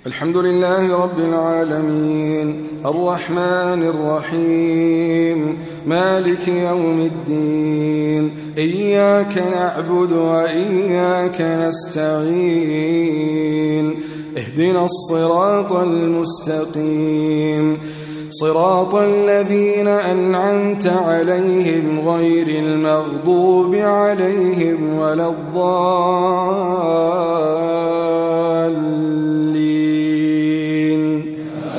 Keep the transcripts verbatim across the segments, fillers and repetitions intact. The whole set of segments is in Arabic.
الحمد لله رب العالمين الرحمن الرحيم مالك يوم الدين إياك نعبد وإياك نستعين اهدنا الصراط المستقيم صراط الذين أنعمت عليهم غير المغضوب عليهم ولا الضالين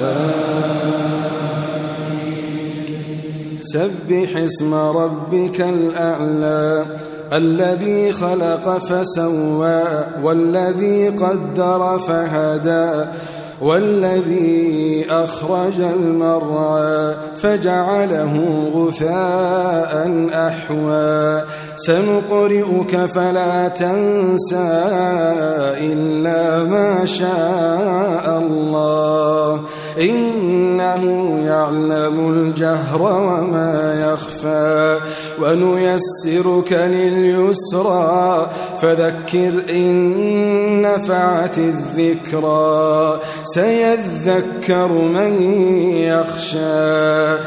سبح اسم ربك الأعلى الذي خلق فسوى والذي قدر فهدى والذي أخرج المرعى فجعله غثاء أحوى سنقرئك فلا تنسى إلا ما شاء الله إنه يعلم الجهر وما يخفى ونيسرك لليسرى فذكر إن نفعت الذكرى سيذكر من يخشى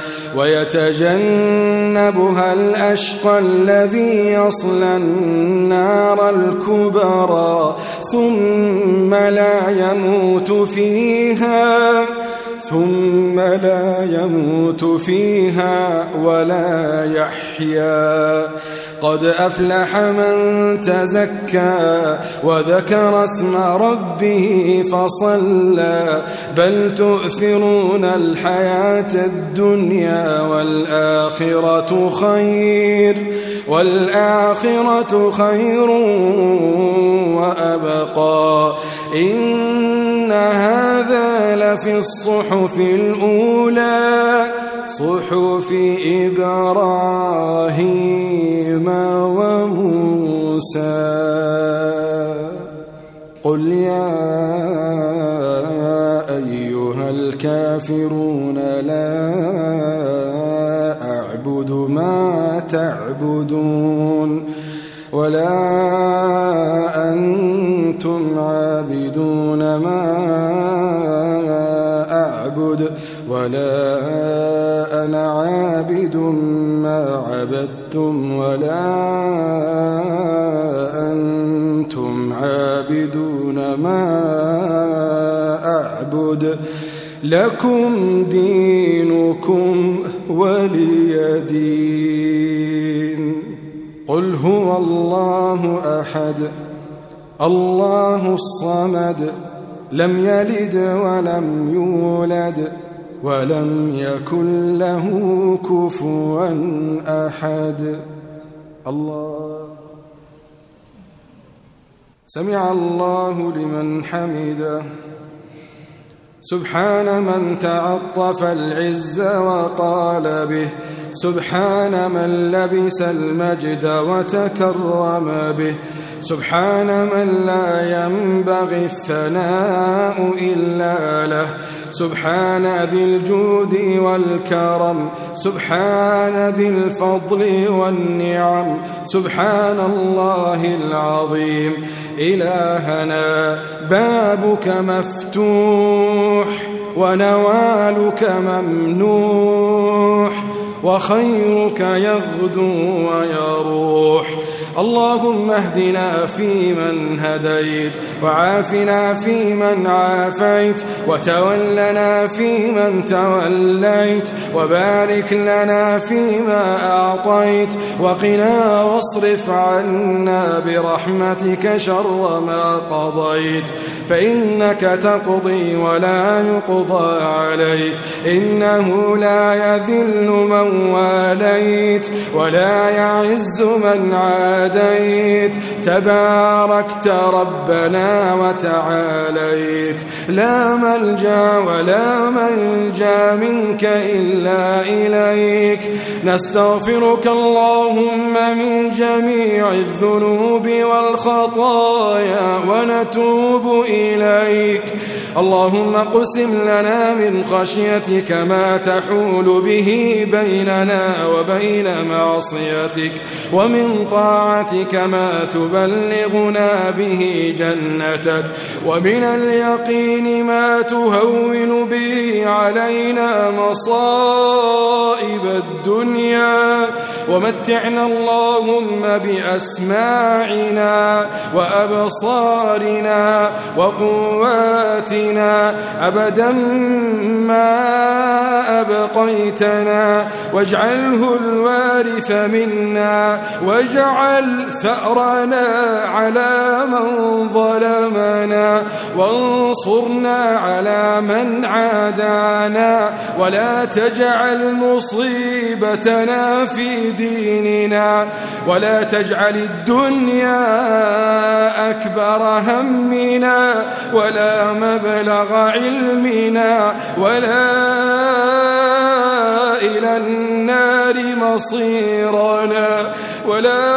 ويتجنبها الأشقى الذي يصلى النار الكبرى ثم لا يموت فيها ثم لا يموت فيها ولا يحيا قد أفلح من تزكى وذكر اسم ربه فصلى بل تؤثرون الحياة الدنيا والآخرة خير والآخرة خير وأبقى إن هذا لفي الصحف الأولى صحف إبراهيم وموسى قل يا أيها الكافرون لا أعبد ما تعبدون ولا أنتم عابدون ما أعبد ولا أنا عابد ما عبدتم ولا أنتم عابدون ما أعبد لكم دينكم ولي دين قل هو الله أحد الله الصمد لم يلد ولم يولد ولم يكن له كفوا أحد الله سمع الله لمن حمده سبحان من تعطف العز وقال به سبحان من لبس المجد وتكرم به سبحان من لا ينبغي الثناء إلا له سبحان ذي الجود والكرم سبحان ذي الفضل والنعم سبحان الله العظيم إلهنا بابك مفتوح ونوالك ممنوح وخيرك يغدو ويروح اللهم اهدنا فيمن هديت وعافنا فيمن عافيت وتولنا فيمن توليت وبارك لنا فيما أعطيت وقنا واصرف عنا برحمتك شر ما قضيت فإنك تقضي ولا يقضى عليك إنه لا يذل من واليت ولا يعز من عاديت تباركت ربنا وتعاليت لا ملجأ ولا منجا منك إلا إليك نستغفرك اللهم من جميع الذنوب والخطايا ونتوب إليك اللهم اقسم لنا من خشيتك ما تحول به بين بيننا وبين معصيتك، ومن طاعتك ما تبلغنا به جنتك، ومن اليقين ما تهون به علينا مصائب الدنيا، ومتعنا اللهم بأسماعنا وأبصارنا وقواتنا أبدا ما أبقيتنا، واجعله الوارث منا، واجعل ثأرنا على من ظلمنا، وانصرنا على من عادانا، ولا تجعل مصيبتنا في ديننا، ولا تجعل الدنيا أكبر همنا ولا مبلغ علمنا، ولا إلى النار مصيرنا، ولا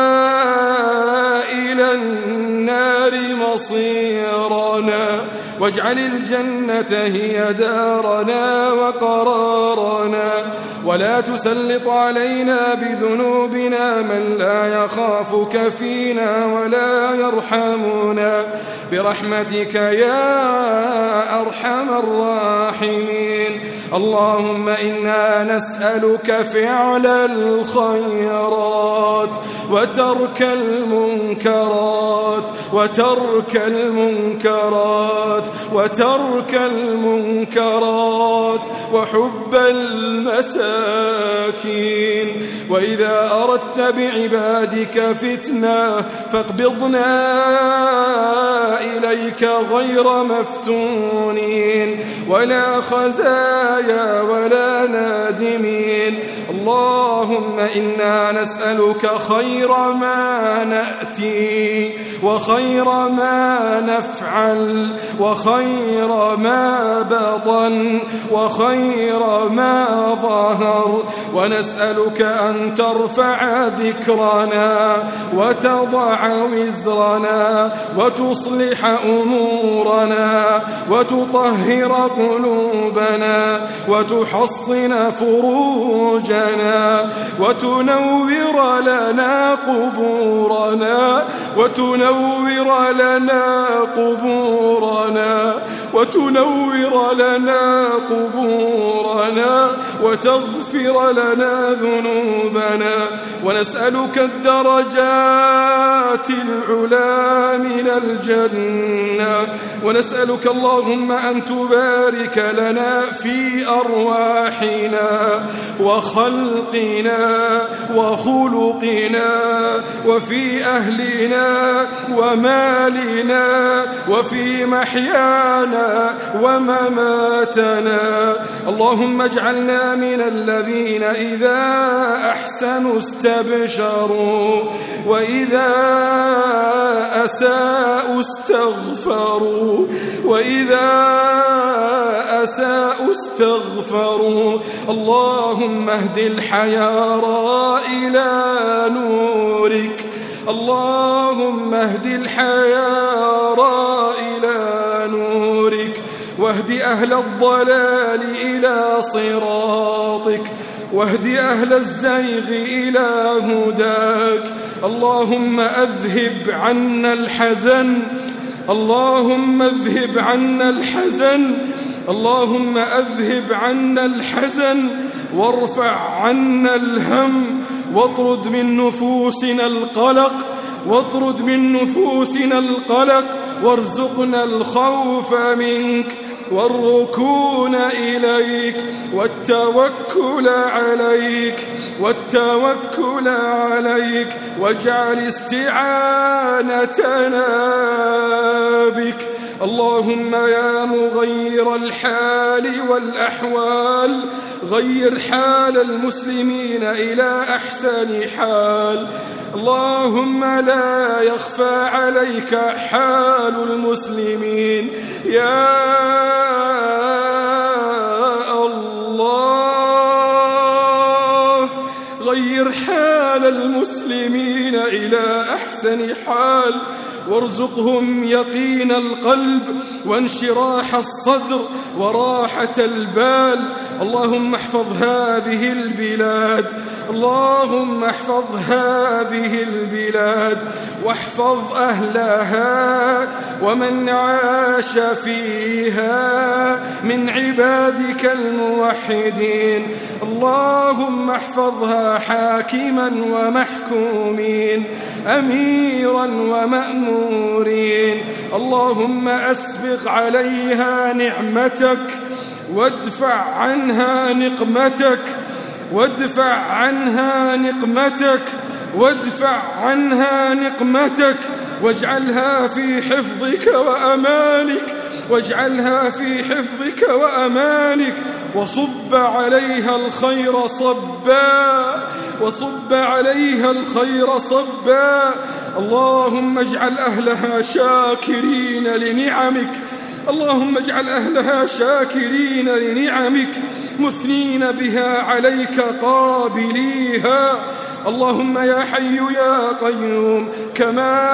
إلى النار مصيرنا، واجعل الجنة هي دارنا وقرارنا، ولا تسلط علينا بذنوبنا من لا يخافك فينا ولا يرحمنا، برحمتك يا أرحم الراحمين. اللهم إنا نسألك فعل الخيرات وترك المنكرات وترك المنكرات وترك المنكرات وحب المساكين، وإذا أردت بعبادك فتنة فاقبضنا إليك غير مفتونين ولا خزايا ولا نادمين. اللهم إنا نسألك خير ما نأتي وخير ما نفعل وخير ما بطن وخير ما ظهر، ونسألك أن ترفع ذكرنا وتضع وزرنا وتصلح أمورنا وتطهر قلوبنا وتحصن فروجنا وتنور لنا قبورنا وتنور لنا قبورنا وتنور لنا قبورنا وتغفر لنا ذنوبنا، ونسألك الدرجات العلى من الجنة، ونسألك اللهم أن تبارك لنا في أرواحنا وخلقنا وخلقنا وفي أهلنا ومالنا وفي محيانا ومماتنا. اللهم اجعلنا من الذين إذا أحسنوا استبشروا وإذا أساءوا استغفروا وإذا أساءوا استغفروا. اللهم اهد الحيارى إلى نورك، اللهم اهد الحيارى إلى نورك، واهد أهل الضلال إلى صراطك، واهد أهل الزيغ إلى هداك. اللهم أذهب عنا الحزن، اللهم اذهب عنا الحزن، اللهم أذهب عنا الحزن وارفع عنا الهم، واطرد من نفوسنا القلق، واطرد من نفوسنا القلق، وارزقنا الخوف منك والركون إليك والتوكل عليك والتوكل عليك، واجعل استعانتنا بك. اللهم يا مغير الحال والأحوال غير حال المسلمين إلى أحسن حال. اللهم لا يخفى عليك حال المسلمين يا الله، غير حال المسلمين إلى أحسن حال، وارزقهم يقين القلب وانشراح الصدر وراحة البال. اللهم احفظ هذه البلاد، اللهم احفظ هذه البلاد واحفظ أهلها ومن عاش فيها من عبادك الموحدين. اللهم احفظها حاكما ومحكومين، أميرا ومأمورين. اللهم أسبغ عليها نعمتك وادفع عنها نقمتك، وادفع عنها نقمتك، وادفع عنها نقمتك، واجعلها في حفظك وأمانك، واجعلها في حفظك وأمانك، وصب عليها الخير صبا، وصب عليها الخير صبا. اللهم اجعل أهلها شاكرين لنعمك، اللهم اجعل أهلها شاكرين لنعمك مثنين بها عليك قابليها. اللهم يا حي يا قيوم، كما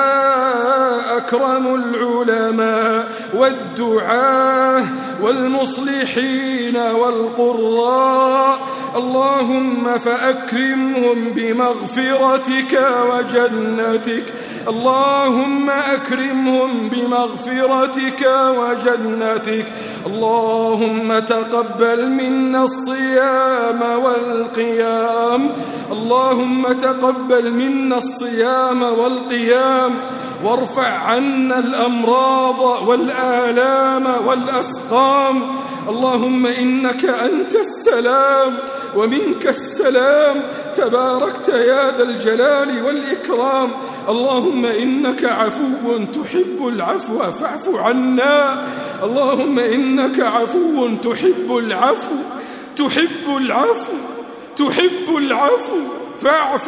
أكرم العلماء والدعاة والمصلحين والقراء، اللهم فأكرمهم بمغفرتك وجنتك، اللهم أكرمهم بمغفرتك وجنتك. اللهم تقبل منا الصيام والقيام، اللهم تقبل منا الصيام والقيام، وارفع عنا الأمراض والآلام والأسقام. اللهم إنك أنت السلام ومنك السلام، تباركت يا ذا الجلال والإكرام. اللهم إنك عفو تحب العفو فاعف عنا، اللهم إنك عفو تحب العفو، تحب العفو، تحب العفو فاعف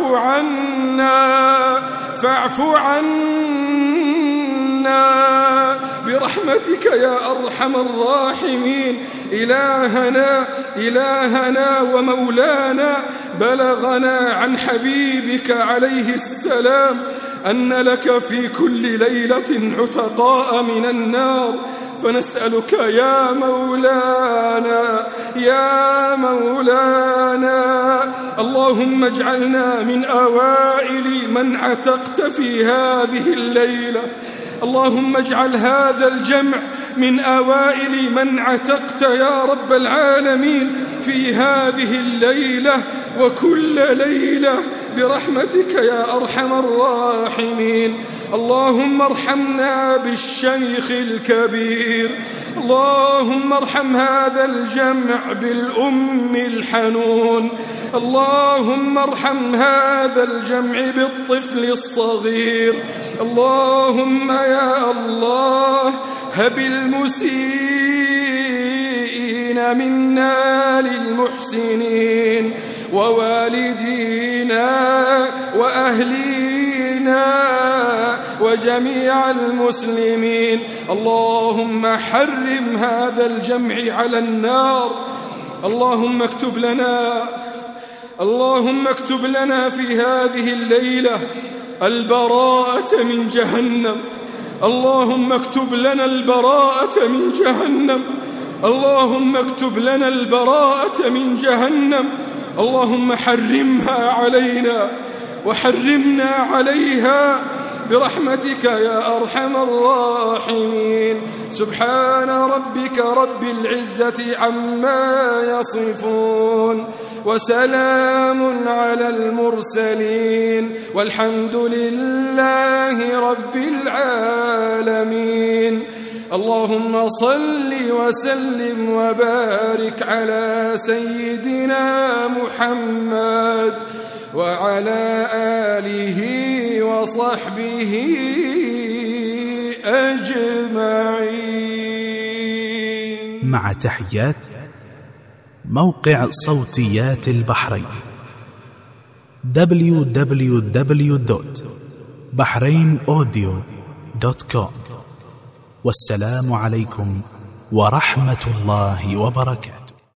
عنا، فاعف عنا برحمتك يا أرحم الراحمين. إلهنا إلهنا ومولانا، بلغنا عن حبيبك عليه السلام أن لك في كل ليلة عتقاء من النار، فنسألك يا مولانا يا مولانا اللهم اجعلنا من أوائل من عتقت في هذه الليلة، اللهم اجعل هذا الجمع من أوائل من عتقت يا رب العالمين في هذه الليلة وكل ليلة برحمتك يا أرحم الراحمين. اللهم ارحمنا بالشيخ الكبير، اللهم ارحم هذا الجمع بالأم الحنون، اللهم ارحم هذا الجمع بالطفل الصغير. اللهم يا الله هب المسيئين منا للمحسنين، ووالدينا وأهلينا وجميع المسلمين. اللهم حرم هذا الجمع على النار. اللهم اكتب لنا اللهم اكتب لنا في هذه الليلة البراءة من جهنم، اللهم اكتب لنا البراءة من جهنم، اللهم اكتب لنا البراءة من جهنم. اللهم حرمها علينا وحرمنا عليها برحمتك يا أرحم الراحمين. سبحان ربك رب العزة عما يصفون، وسلام على المرسلين، والحمد لله رب العالمين. اللهم صل وسلم وبارك على سيدنا محمد وعلى آله وصحبه أجمعين. مع تحيات موقع صوتيات البحرين دبليو دبليو دبليو دوت بحرين أوديو دوت كوم. والسلام عليكم ورحمة الله وبركاته.